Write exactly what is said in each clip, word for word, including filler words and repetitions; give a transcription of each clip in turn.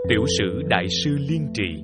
Tiểu sử Đại sư Liên Trì.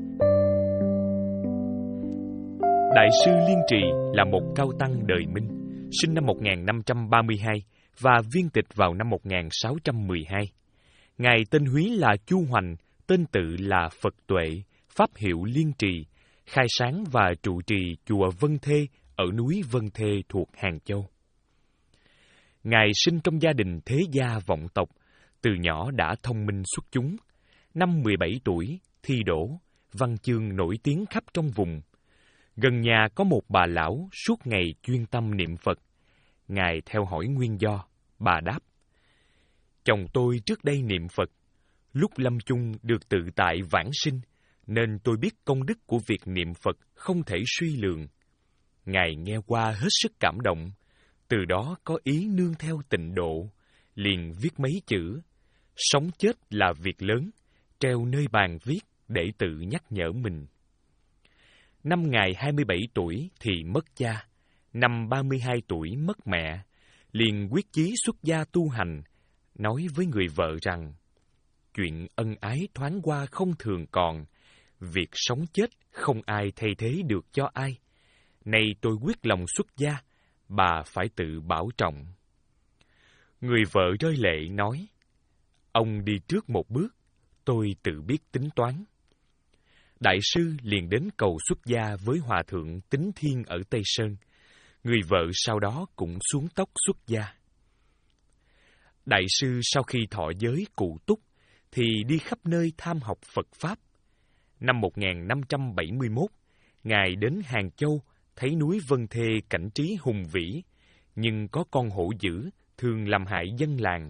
Đại sư Liên Trì là một cao tăng đời Minh, sinh năm một nghìn năm trăm ba mươi hai và viên tịch vào năm một nghìn sáu trăm mười hai. Ngài tên húy là Chu Hoành, tên tự là Phật Tuệ, pháp hiệu Liên Trì, khai sáng và trụ trì chùa Vân Thê ở núi Vân Thê thuộc Hàng Châu. Ngài sinh trong gia đình thế gia vọng tộc, từ nhỏ đã thông minh xuất chúng. Năm mười bảy tuổi, thi đỗ, văn chương nổi tiếng khắp trong vùng. Gần nhà có một bà lão suốt ngày chuyên tâm niệm Phật. Ngài theo hỏi nguyên do, bà đáp: chồng tôi trước đây niệm Phật, lúc lâm chung được tự tại vãng sinh, nên tôi biết công đức của việc niệm Phật không thể suy lường. Ngài nghe qua hết sức cảm động, từ đó có ý nương theo tịnh độ, liền viết mấy chữ: sống chết là việc lớn, treo nơi bàn viết để tự nhắc nhở mình. Năm Ngài hai mươi bảy tuổi thì mất cha, năm ba mươi hai tuổi mất mẹ, liền quyết chí xuất gia tu hành, nói với người vợ rằng: chuyện ân ái thoáng qua không thường còn, việc sống chết không ai thay thế được cho ai. Nay tôi quyết lòng xuất gia, bà phải tự bảo trọng. Người vợ rơi lệ nói: ông đi trước một bước, tôi tự biết tính toán. Đại sư liền đến cầu xuất gia với Hòa thượng Tính Thiên ở Tây Sơn. Người vợ sau đó cũng xuống tóc xuất gia. Đại sư sau khi thọ giới cụ túc thì đi khắp nơi tham học Phật Pháp. Năm một nghìn năm trăm bảy mươi mốt, Ngài đến Hàng Châu, thấy núi Vân Thê cảnh trí hùng vĩ, nhưng có con hổ dữ, thường làm hại dân làng.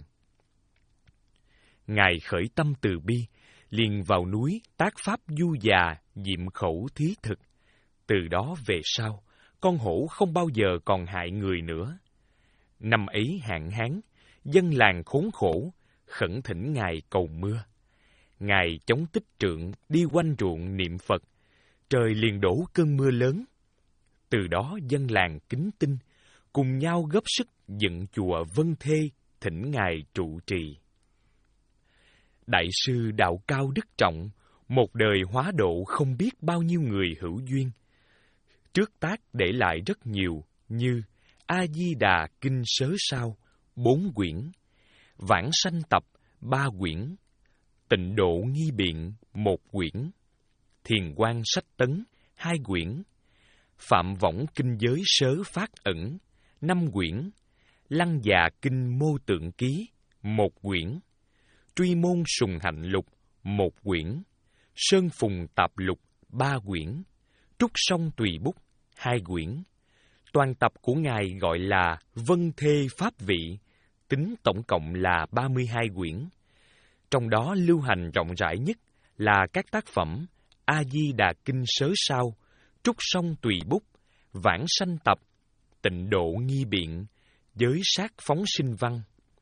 Ngài khởi tâm từ bi, liền vào núi tác pháp du già, diệm khẩu thí thực. Từ đó về sau, con hổ không bao giờ còn hại người nữa. Năm ấy hạn hán, dân làng khốn khổ, khẩn thỉnh Ngài cầu mưa. Ngài chống tích trượng đi quanh ruộng niệm Phật, trời liền đổ cơn mưa lớn. Từ đó dân làng kính tin, cùng nhau góp sức dựng chùa Vân Thê, thỉnh Ngài trụ trì. Đại sư đạo cao đức trọng, một đời hóa độ không biết bao nhiêu người hữu duyên. Trước tác để lại rất nhiều như A Di Đà Kinh Sớ Sao bốn quyển, Vãng Sanh Tập ba quyển, Tịnh Độ Nghi Biện một quyển, Thiền Quang Sách Tấn hai quyển, Phạm Võng Kinh Giới Sớ Phát Ẩn năm quyển, Lăng Già Kinh Mô Tượng Ký một quyển, Truy Môn Sùng Hạnh Lục một quyển, Sơn Phùng Tạp Lục ba quyển, Trúc Song Tùy Bút hai quyển. Toàn tập của Ngài gọi là Vân Thê Pháp Vị, tính tổng cộng là ba mươi hai quyển. Trong đó lưu hành rộng rãi nhất là các tác phẩm A Di Đà Kinh Sớ Sao, Trúc Song Tùy Bút, Vãng Sanh Tập, Tịnh Độ Nghi Biện, Giới Sát Phóng Sinh Văn.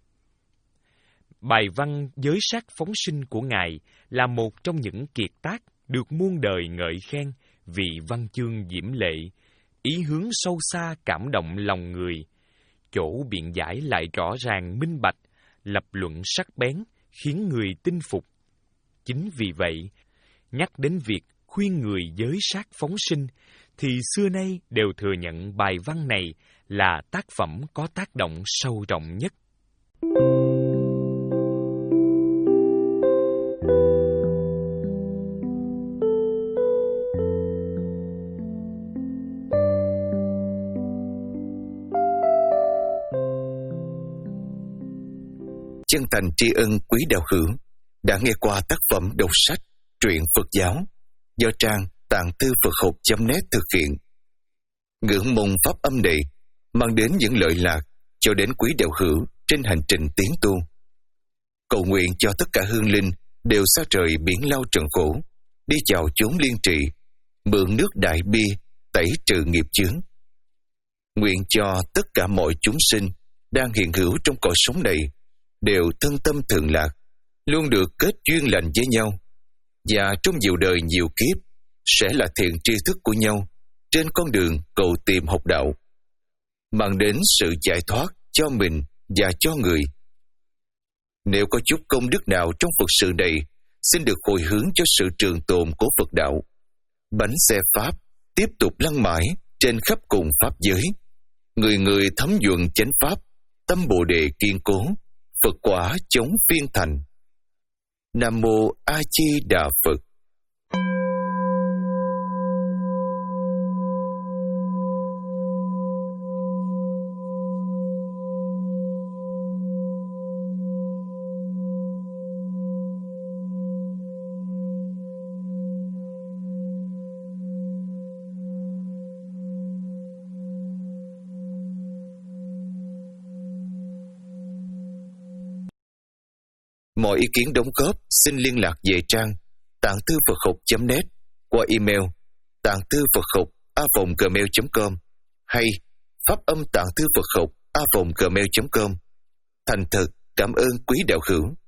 Bài văn Giới Sát Phóng Sinh của Ngài là một trong những kiệt tác được muôn đời ngợi khen vì văn chương diễm lệ, ý hướng sâu xa cảm động lòng người, chỗ biện giải lại rõ ràng minh bạch, lập luận sắc bén, khiến người tin phục. Chính vì vậy, nhắc đến việc khuyên người giới sát phóng sinh, thì xưa nay đều thừa nhận bài văn này là tác phẩm có tác động sâu rộng nhất. Chân thành tri ân quý đạo hữu đã nghe qua tác phẩm đọc sách truyện Phật giáo do trang tạng thư Phật học chấm net thực hiện. Ngưỡng mong pháp âm này mang đến những lợi lạc cho đến quý đạo hữu trên hành trình tiến tu. Cầu nguyện cho tất cả hương linh đều xa trời biển lao trần khổ, đi chào chốn liên trị, mượn nước đại bi tẩy trừ nghiệp chướng. Nguyện cho tất cả mọi chúng sinh đang hiện hữu trong cõi sống này đều thân tâm thường lạc, luôn được kết duyên lành với nhau, và trong nhiều đời nhiều kiếp sẽ là thiện tri thức của nhau trên con đường cầu tìm học đạo, mang đến sự giải thoát cho mình và cho người. Nếu có chút công đức nào trong Phật sự này, xin được hồi hướng cho sự trường tồn của Phật đạo. Bánh xe Pháp tiếp tục lăn mãi trên khắp cùng Pháp giới. Người người thấm nhuận chánh Pháp, tâm Bồ Đề kiên cố, Phật quả chống phiên thành. Nam Mô A Di Đà Phật. Mọi ý kiến đóng góp xin liên lạc về trang tạng thư Phật học chấm net qua email tạng thư Phật học a vòng gmail chấm com hay pháp âm tạng thư Phật học a vòng gmail chấm com. Thành thật cảm ơn quý đạo hữu.